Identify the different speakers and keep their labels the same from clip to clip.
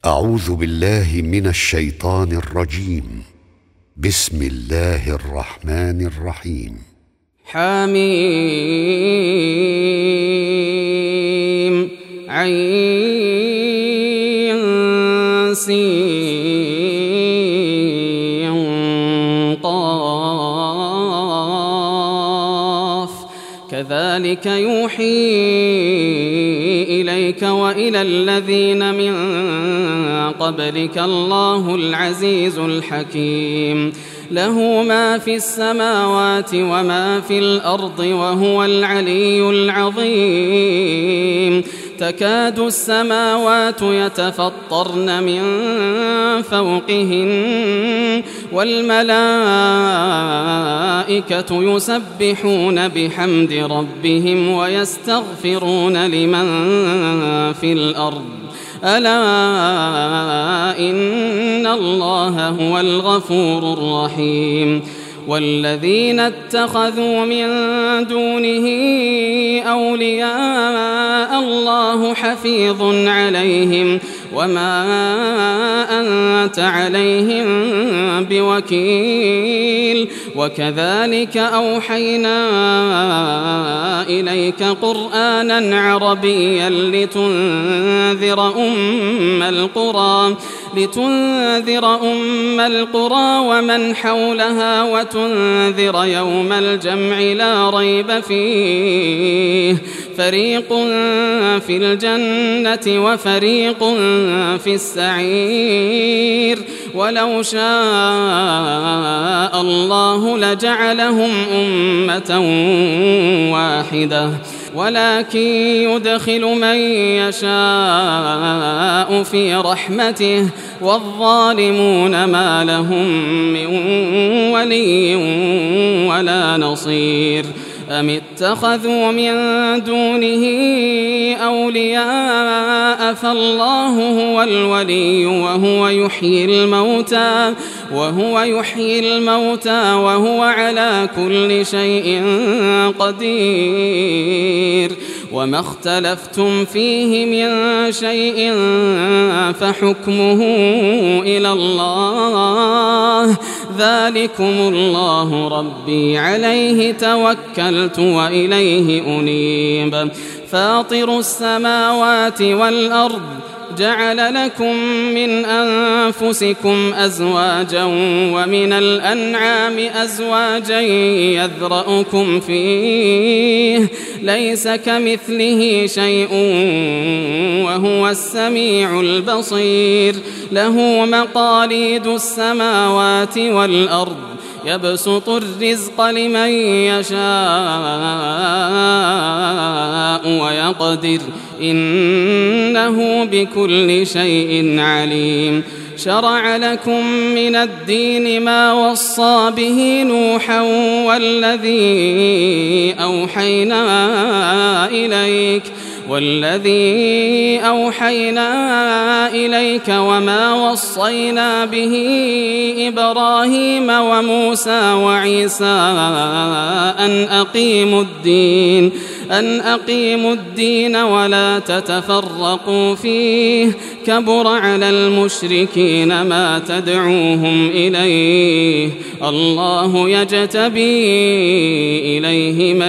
Speaker 1: أعوذ بالله من الشيطان الرجيم. بسم الله الرحمن الرحيم.
Speaker 2: حميم عين سين قاف كذلك يوحي إليك وإلى الذين من قبلك الله العزيز الحكيم. له ما في السماوات وما في الأرض وهو العلي العظيم. تكاد السماوات يتفطرن من فوقهن والملائكة يسبحون بحمد ربهم ويستغفرون لمن في الأرض ألا إن الله هو الغفور الرحيم. والذين اتخذوا من دونه أولياء الله حفيظ عليهم وما أنت عليهم بوكيل. وكذلك أوحينا إليك قرآنا عربيا لتنذر أم القرى ومن حولها وتنذر يوم الجمع لا ريب فيه. فريق في الجنة وفريق في السعير. ولو شاء الله لجعلهم أمة واحدة ولكن يدخل من يشاء في رحمته والظالمون ما لهم من ولي ولا نصير. أم اتخذوا من دونه أولياء فالله هو الولي وهو يحيي الموتى وهو على كل شيء قدير. وما اختلفتم فيه من شيء فحكمه إلى الله ذلكم الله ربي عليه توكلت وإليه أنيب. فاطر السماوات والأرض جعل لكم من أنفسكم أزواجا ومن الأنعام أزواجا يذرأكم فيه ليس كمثله شيء وهو السميع البصير. له مقاليد السماوات والأرض يبسط الرزق لمن يشاء ويقدر إنه بكل شيء عليم. شرع لكم من الدين ما وصى به نوحا والذي أوحينا إليك وما وصينا به إبراهيم وموسى وعيسى أن أقيموا الدين ولا تتفرقوا فيه كبر على المشركين ما تدعوهم إليه. الله يجتبي إليه من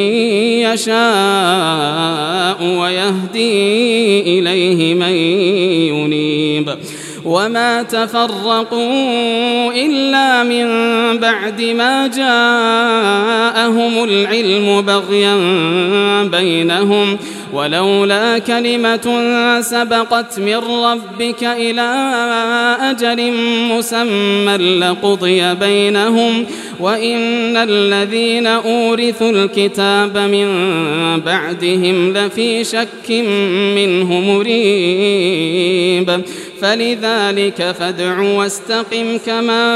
Speaker 2: يشاء ويهدي إليه من ينيب. وما تفرقوا إلا من بعد ما جاءهم العلم بغيا بينهم ولولا كلمة سبقت من ربك إلى أجل مسمى لقضي بينهم وإن الذين أورثوا الكتاب من بعدهم لفي شك منه مريب. فلذلك فادع واستقم كما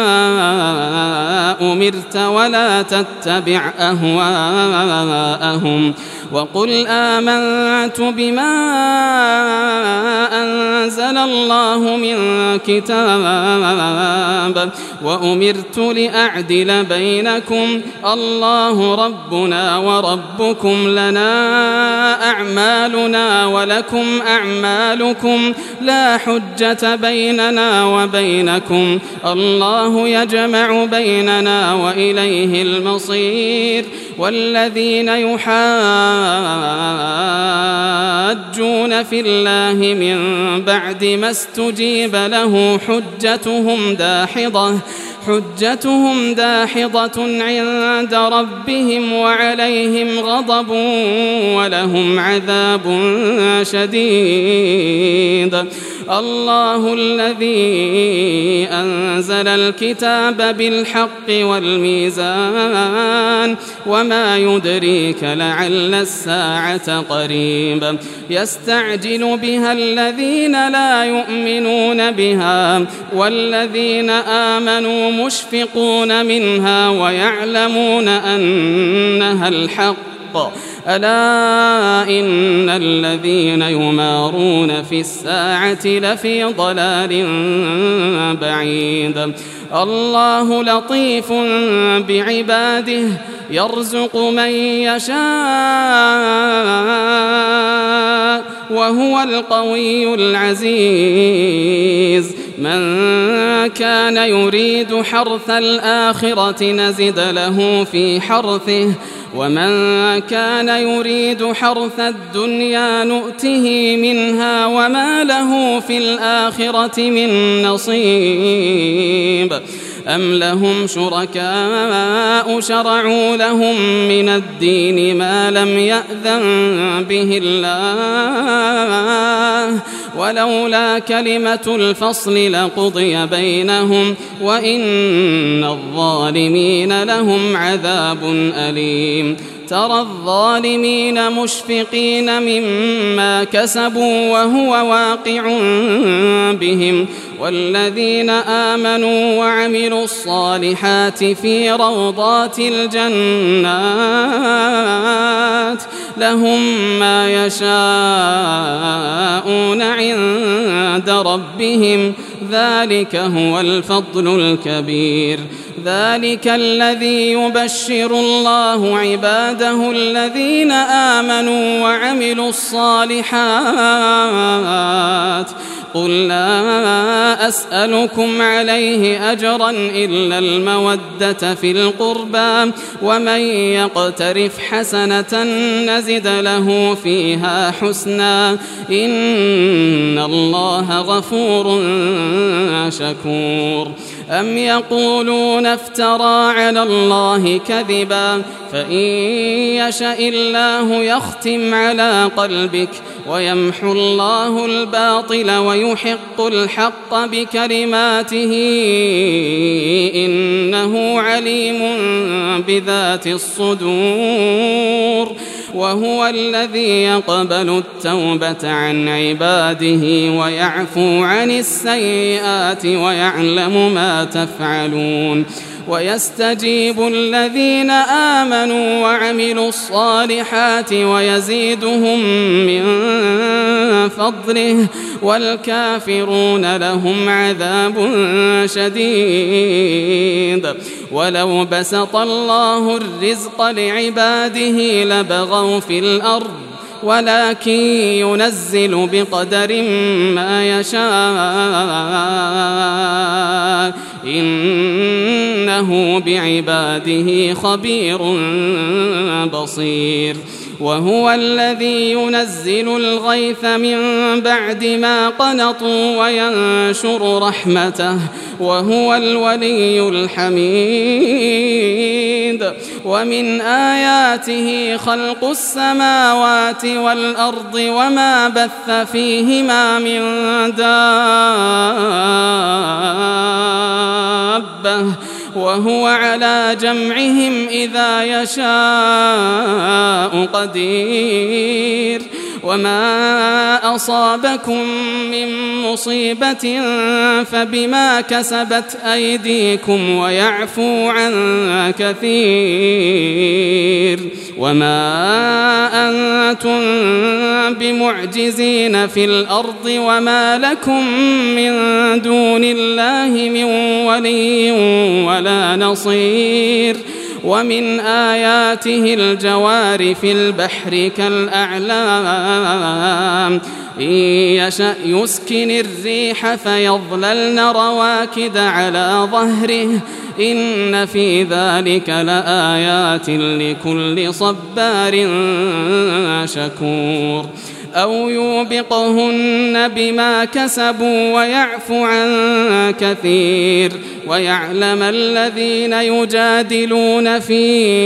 Speaker 2: أمرت ولا تتبع أهواءهم وقل آمنت آمنت بما أنزل الله من كتاب وأمرت لأعدل بينكم الله ربنا وربكم لنا أعمالنا ولكم أعمالكم لا حجة بيننا وبينكم الله يجمع بيننا وإليه المصير. والذين يحاجون في الله من بعد ما استجيب له حجتهم داحضة عند ربهم وعليهم غضب ولهم عذاب شديد. الله الذي أنزل الكتاب بالحق والميزان وما يدريك لعل الساعة قريب يستعجل بها الذين لا يؤمنون بها والذين آمنوا مشفقون منها ويعلمون أنها الحق ألا إن الذين يمارون في الساعة لفي ضلال بعيد. الله لطيف بعباده يرزق من يشاء وهو القوي العزيز. من كان يريد حرث الآخرة نزد له في حرثه ومن كان يريد حرث الدنيا نؤته منها وما له في الآخرة من نصيب. أم لهم شركاء شرعوا لهم من الدين ما لم يأذن به الله ولولا كلمة الفصل لقضي بينهم وإن الظالمين لهم عذاب أليم. ترى الظالمين مشفقين مما كسبوا وهو واقع بهم والذين آمنوا وعملوا الصالحات في روضات الجنات لهم ما يشاءون عند ربهم ذلك هو الفضل الكبير. ذلك الذي يبشر الله عباده الذين آمنوا وعملوا الصالحات. قل لا أسألكم عليه أجرا إلا المودة في القربى ومن يقترف حسنة نزد له فيها حسنا إن الله غفور شكور. أم يقولون افترى على الله كذبا فإن يشاء الله يختم على قلبك ويمحو الله الباطل ويحق الحق بكلماته إنه عليم بذات الصدور. وهو الذي يقبل التوبة عن عباده ويعفو عن السيئات ويعلم ما تفعلون. ويستجيب الذين آمنوا وعملوا الصالحات ويزيدهم من فضله والكافرون لهم عذاب شديد. ولو بسط الله الرزق لعباده لبغوا في الأرض ولكن ينزل بقدر ما يشاء إنه بعباده خبير بصير. وهو الذي ينزل الغيث من بعد ما قنطوا وينشر رحمته وهو الولي الحميد. ومن آياته خلق السماوات والأرض وما بث فيهما من دابة وهو على جمعهم إذا يشاء قدير. وما أصابكم من مصيبة فبما كسبت أيديكم ويعفو عن كثير وما أنتم بمعجزين في الأرض وما لكم من دون الله من ولي ولا نصير ومن آياته الجوار في البحر كالأعلام إن يشأ يسكن الريح فيظللن رواكد على ظهره إن في ذلك لآيات لكل صبار شكور أو يوبقهن بما كسبوا ويعفو عن كثير ويعلم الذين يجادلون في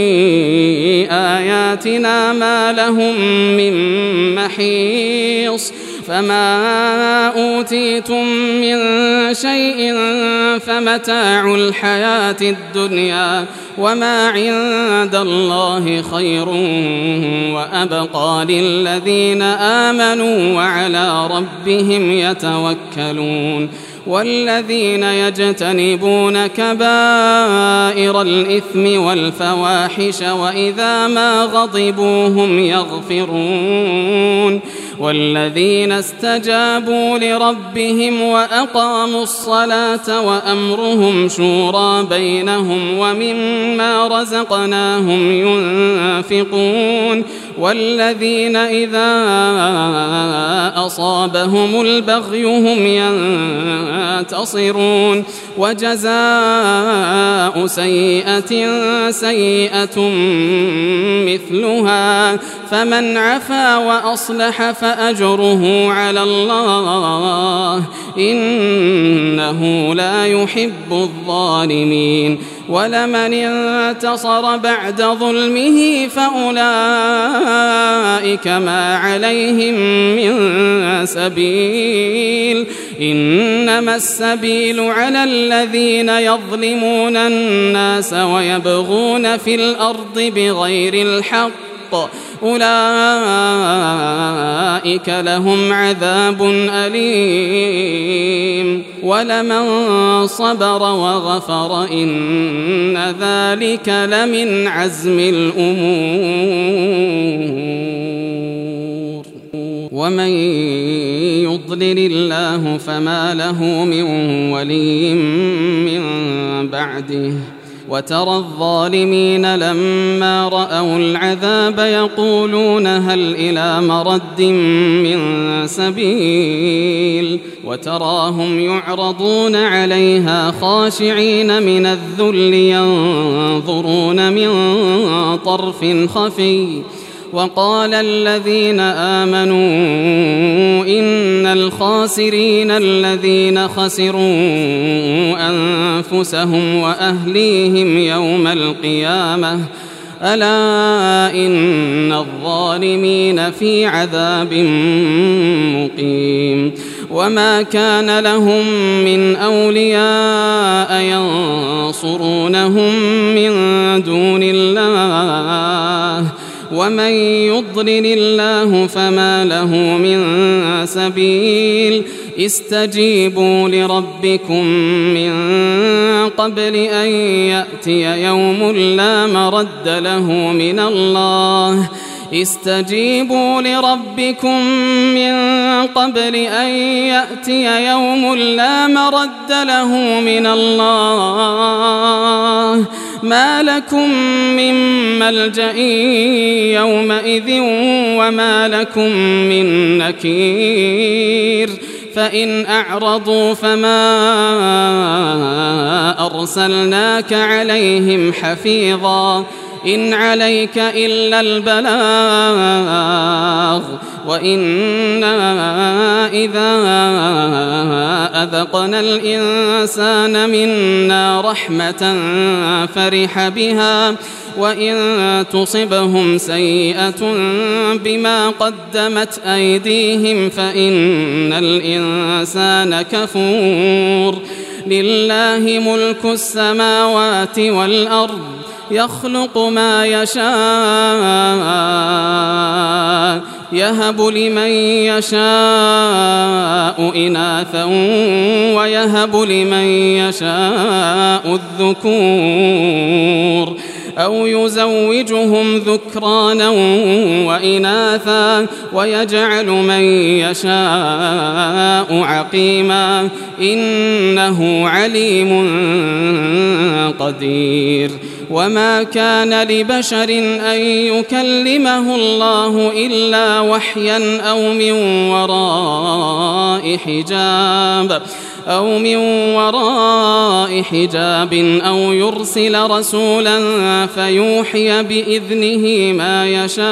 Speaker 2: آياتنا ما لهم من محيص فما أوتيتم من شيء فمتاع الحياة الدنيا وما عند الله خير وأبقى للذين آمنوا وعلى ربهم يتوكلون والذين يجتنبون كبائر الإثم والفواحش وإذا ما غضبوا هم يغفرون والذين استجابوا لربهم وأقاموا الصلاة وأمرهم شورى بينهم ومما رزقناهم ينفقون والذين إذا أصابهم البغي هم ينتصرون وجزاء سيئة سيئة مثلها فمن عفا وأصلح فأجره على الله إنه لا يحب الظالمين ولمن انتصر بعد ظلمه فأولئك ما عليهم من سبيل إنما السبيل على الذين يظلمون الناس ويبغون في الأرض بغير الحق أولئك لهم عذاب أليم ولمن صبر وغفر إن ذلك لمن عزم الأمور ومن يضلل الله فما له من ولي من بعده وترى الظالمين لما رأوا العذاب يقولون هل إلى مرد من سبيل وتراهم يعرضون عليها خاشعين من الذل ينظرون من طرف خفي وقال الذين آمنوا إن الخاسرين الذين خسروا أنفسهم وأهليهم يوم القيامة ألا إن الظالمين في عذاب مقيم وما كان لهم من أولياء ينصرونهم من دون الله ومن يضلل الله فما له من سبيل استجيبوا لربكم من قبل أن يأتي يوم لا مرد له من الله استجيبوا لربكم من قبل أن يأتي يوم لا مرد له من الله ما لكم من ملجأ يومئذ وما لكم من نكير فإن أعرضوا فما أرسلناك عليهم حفيظا إن عليك إلا البلاغ وإنا إذا أذقنا الإنسان منا رحمة فرح بها وإن تصبهم سيئة بما قدمت أيديهم فإن الإنسان كفور لله ملك السماوات والأرض يخلق ما يشاء يهب لمن يشاء إناثا ويهب لمن يشاء الذكور أو يزوجهم ذكرانا وإناثا ويجعل من يشاء عقيما إنه عليم قدير. وما كان لبشر أن يكلمه الله إلا وحيا أو من وراء حجاب أو يرسل رسولا فيوحي بإذنه ما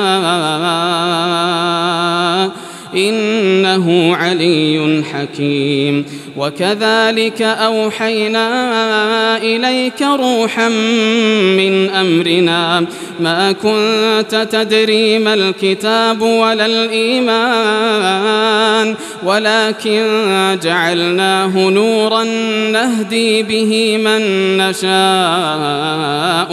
Speaker 2: يشاء إنه علي حكيم. وكذلك أوحينا إليك روحا من أمرنا ما كنت تدري ما الكتاب ولا الإيمان ولكن جعلناه نورا نهدي به من نشاء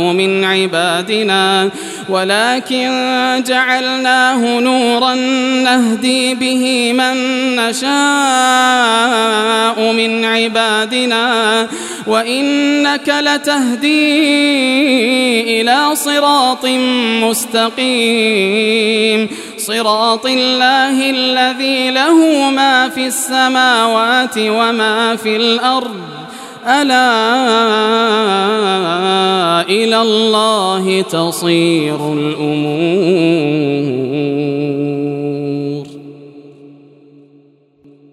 Speaker 2: من عبادنا وإنك لتهدي إلى صراط مستقيم صراط الله الذي له ما في السماوات وما في الأرض ألا إلى الله تصير الأمور.